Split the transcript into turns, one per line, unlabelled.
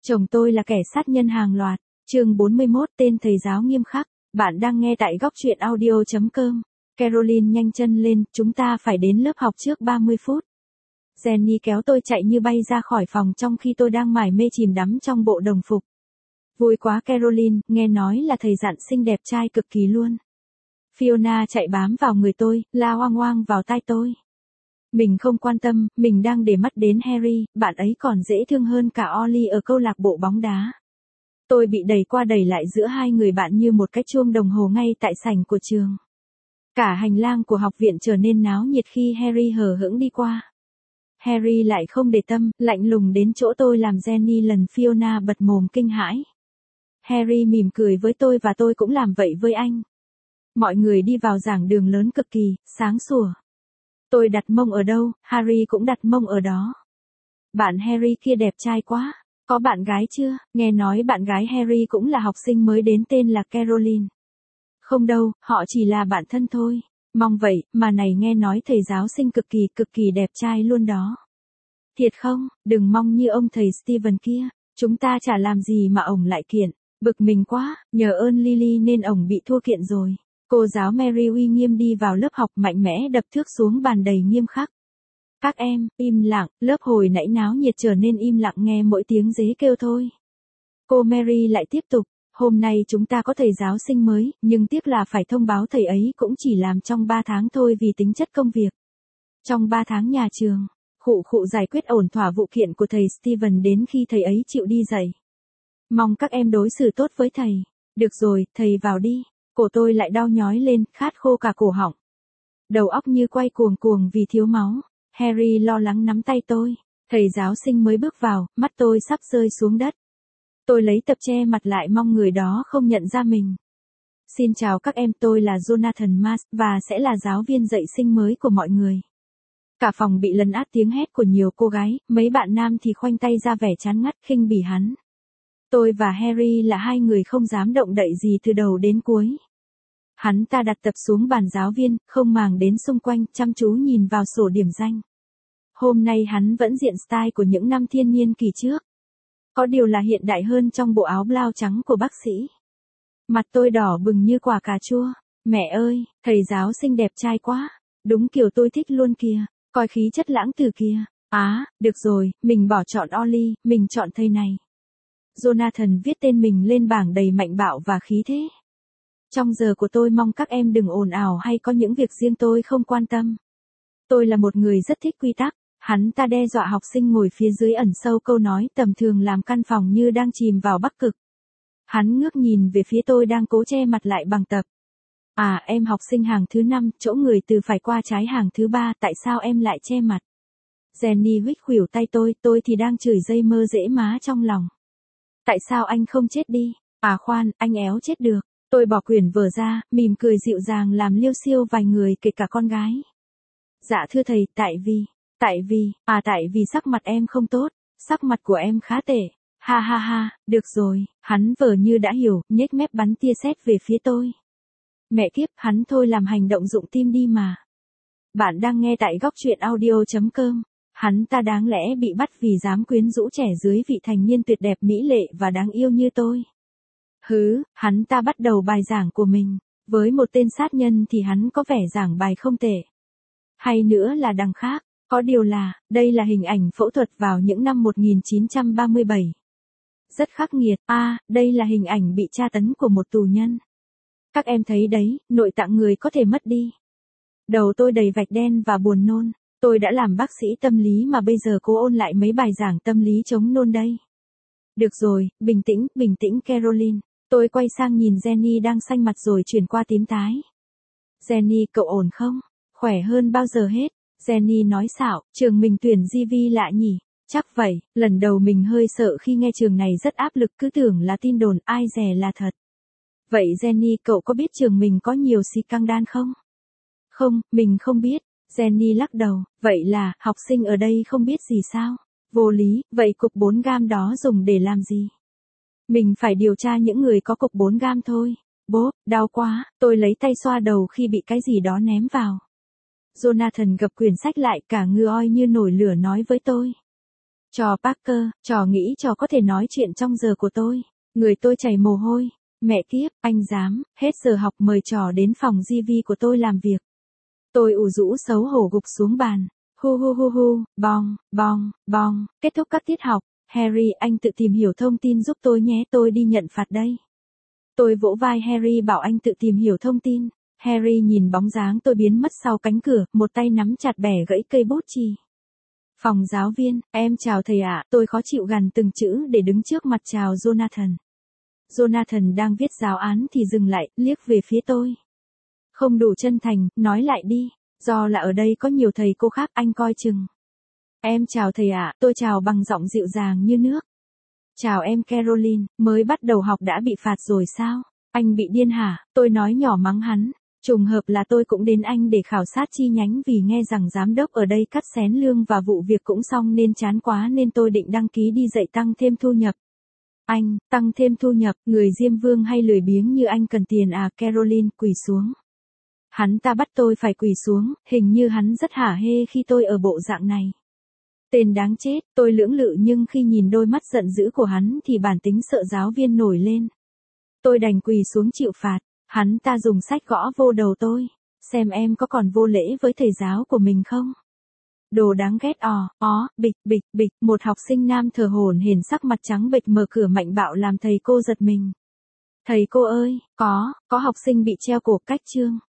Chồng tôi là kẻ sát nhân hàng loạt. Chương 41, tên thầy giáo nghiêm khắc. Bạn đang nghe tại góc truyện audio.com. Caroline nhanh chân lên, chúng ta phải đến lớp học trước 30 phút. Jenny kéo tôi chạy như bay ra khỏi phòng trong khi tôi đang mải mê chìm đắm trong bộ đồng phục. Vui quá Caroline, nghe nói là thầy dặn xinh đẹp trai cực kỳ luôn. Fiona chạy bám vào người tôi, la oang oang vào tai tôi. Mình không quan tâm, mình đang để mắt đến Harry, bạn ấy còn dễ thương hơn cả Ollie ở câu lạc bộ bóng đá. Tôi bị đẩy qua đẩy lại giữa hai người bạn như một cái chuông đồng hồ ngay tại sảnh của trường. Cả hành lang của học viện trở nên náo nhiệt khi Harry hờ hững đi qua. Harry lại không để tâm, lạnh lùng đến chỗ tôi làm Jenny lần Fiona bật mồm kinh hãi. Harry mỉm cười với tôi và tôi cũng làm vậy với anh. Mọi người đi vào giảng đường lớn cực kỳ, sáng sủa. Tôi đặt mông ở đâu, Harry cũng đặt mông ở đó. Bạn Harry kia đẹp trai quá. Có bạn gái chưa? Nghe nói bạn gái Harry cũng là học sinh mới đến tên là Caroline. Không đâu, họ chỉ là bạn thân thôi. Mong vậy, mà này nghe nói thầy giáo sinh cực kỳ đẹp trai luôn đó. Thiệt không? Đừng mong như ông thầy Steven kia. Chúng ta chả làm gì mà ổng lại kiện. Bực mình quá, nhờ ơn Lily nên ổng bị thua kiện rồi. Cô giáo Mary uy nghiêm đi vào lớp học mạnh mẽ đập thước xuống bàn đầy nghiêm khắc. Các em, im lặng, lớp hồi nãy náo nhiệt trở nên im lặng nghe mỗi tiếng dế kêu thôi. Cô Mary lại tiếp tục, hôm nay chúng ta có thầy giáo sinh mới, nhưng tiếc là phải thông báo thầy ấy cũng chỉ làm trong 3 tháng thôi vì tính chất công việc. Trong 3 tháng nhà trường, khụ giải quyết ổn thỏa vụ kiện của thầy Steven đến khi thầy ấy chịu đi dạy. Mong các em đối xử tốt với thầy. Được rồi, thầy vào đi. Cổ tôi lại đau nhói lên, khát khô cả cổ họng. Đầu óc như quay cuồng vì thiếu máu. Harry lo lắng nắm tay tôi. Thầy giáo sinh mới bước vào, mắt tôi sắp rơi xuống đất. Tôi lấy tập che mặt lại mong người đó không nhận ra mình. Xin chào các em, tôi là Jonathan Mars và sẽ là giáo viên dạy sinh mới của mọi người. Cả phòng bị lấn át tiếng hét của nhiều cô gái, mấy bạn nam thì khoanh tay ra vẻ chán ngắt khinh bỉ hắn. Tôi và Harry là hai người không dám động đậy gì từ đầu đến cuối. Hắn ta đặt tập xuống bàn giáo viên, không màng đến xung quanh, chăm chú nhìn vào sổ điểm danh. Hôm nay hắn vẫn diện style của những năm thiên niên kỳ trước. Có điều là hiện đại hơn trong bộ áo blau trắng của bác sĩ. Mặt tôi đỏ bừng như quả cà chua. Mẹ ơi, thầy giáo xinh đẹp trai quá. Đúng kiểu tôi thích luôn kìa. Coi khí chất lãng tử kìa. Được rồi, mình bỏ chọn Ollie, mình chọn thầy này. Jonathan viết tên mình lên bảng đầy mạnh bạo và khí thế. Trong giờ của tôi mong các em đừng ồn ào hay có những việc riêng tôi không quan tâm. Tôi là một người rất thích quy tắc. Hắn ta đe dọa học sinh ngồi phía dưới ẩn sâu câu nói tầm thường làm căn phòng như đang chìm vào Bắc Cực. Hắn ngước nhìn về phía tôi đang cố che mặt lại bằng tập. Em học sinh hàng thứ 5, chỗ người từ phải qua trái hàng thứ 3, tại sao em lại che mặt? Jenny huých khuỷu tay tôi thì đang chửi dây mơ dễ má trong lòng. Tại sao anh không chết đi? Khoan, anh éo chết được. Tôi bỏ quyển vở ra, mỉm cười dịu dàng làm liêu xiêu vài người kể cả con gái. Dạ thưa thầy, tại vì sắc mặt em không tốt, sắc mặt của em khá tệ. Ha, được rồi, hắn vờ như đã hiểu, nhếch mép bắn tia sét về phía tôi. Mẹ kiếp, hắn thôi làm hành động dụng tim đi mà. Bạn đang nghe tại góc truyện audio.com. Hắn ta đáng lẽ bị bắt vì dám quyến rũ trẻ dưới vị thành niên tuyệt đẹp mỹ lệ và đáng yêu như tôi. Hắn ta bắt đầu bài giảng của mình. Với một tên sát nhân thì hắn có vẻ giảng bài không tệ. Hay nữa là đằng khác, có điều là, đây là hình ảnh phẫu thuật vào những năm 1937. Rất khắc nghiệt, đây là hình ảnh bị tra tấn của một tù nhân. Các em thấy đấy, nội tạng người có thể mất đi. Đầu tôi đầy vạch đen và buồn nôn. Tôi đã làm bác sĩ tâm lý mà bây giờ cố ôn lại mấy bài giảng tâm lý chống nôn đây. Được rồi, bình tĩnh Caroline. Tôi quay sang nhìn Jenny đang xanh mặt rồi chuyển qua tím tái. Jenny, cậu ổn không? Khỏe hơn bao giờ hết. Jenny nói xạo, trường mình tuyển GV lạ nhỉ? Chắc vậy, lần đầu mình hơi sợ khi nghe trường này rất áp lực cứ tưởng là tin đồn, ai dè là thật. Vậy Jenny, cậu có biết trường mình có nhiều scandal không? Không, mình không biết. Jenny lắc đầu, vậy là, học sinh ở đây không biết gì sao? Vô lý, vậy cục 4 gam đó dùng để làm gì? Mình phải điều tra những người có cục 4 gam thôi. Bốp, đau quá, tôi lấy tay xoa đầu khi bị cái gì đó ném vào. Jonathan gập quyển sách lại cả ngư oi như nổi lửa nói với tôi. Trò Parker, trò nghĩ trò có thể nói chuyện trong giờ của tôi. Người tôi chảy mồ hôi. Mẹ kiếp, anh dám, hết giờ học mời trò đến phòng GV của tôi làm việc. Tôi ủ rũ xấu hổ gục xuống bàn. Hu hu hu hu, bong, bong, bong, kết thúc các tiết học. Harry, anh tự tìm hiểu thông tin giúp tôi nhé, tôi đi nhận phạt đây. Tôi vỗ vai Harry bảo anh tự tìm hiểu thông tin. Harry nhìn bóng dáng tôi biến mất sau cánh cửa, một tay nắm chặt bẻ gãy cây bút chì. Phòng giáo viên, em chào thầy ạ, tôi khó chịu gằn từng chữ để đứng trước mặt chào Jonathan. Jonathan đang viết giáo án thì dừng lại, liếc về phía tôi. Không đủ chân thành, nói lại đi, do là ở đây có nhiều thầy cô khác anh coi chừng. Em chào thầy ạ, tôi chào bằng giọng dịu dàng như nước. Chào em Caroline, mới bắt đầu học đã bị phạt rồi sao? Anh bị điên hả? Tôi nói nhỏ mắng hắn. Trùng hợp là tôi cũng đến anh để khảo sát chi nhánh vì nghe rằng giám đốc ở đây cắt xén lương và vụ việc cũng xong nên chán quá nên tôi định đăng ký đi dạy tăng thêm thu nhập. Anh, tăng thêm thu nhập, người Diêm Vương hay lười biếng như anh cần tiền à? Caroline quỳ xuống. Hắn ta bắt tôi phải quỳ xuống, hình như hắn rất hả hê khi tôi ở bộ dạng này. Tên đáng chết, tôi lưỡng lự nhưng khi nhìn đôi mắt giận dữ của hắn thì bản tính sợ giáo viên nổi lên. Tôi đành quỳ xuống chịu phạt, hắn ta dùng sách gõ vô đầu tôi, xem em có còn vô lễ với thầy giáo của mình không? Đồ đáng ghét bịch bịch bịch, một học sinh nam thở hổn hển sắc mặt trắng bệch mở cửa mạnh bạo làm thầy cô giật mình. Thầy cô ơi, có học sinh bị treo cổ cách chương.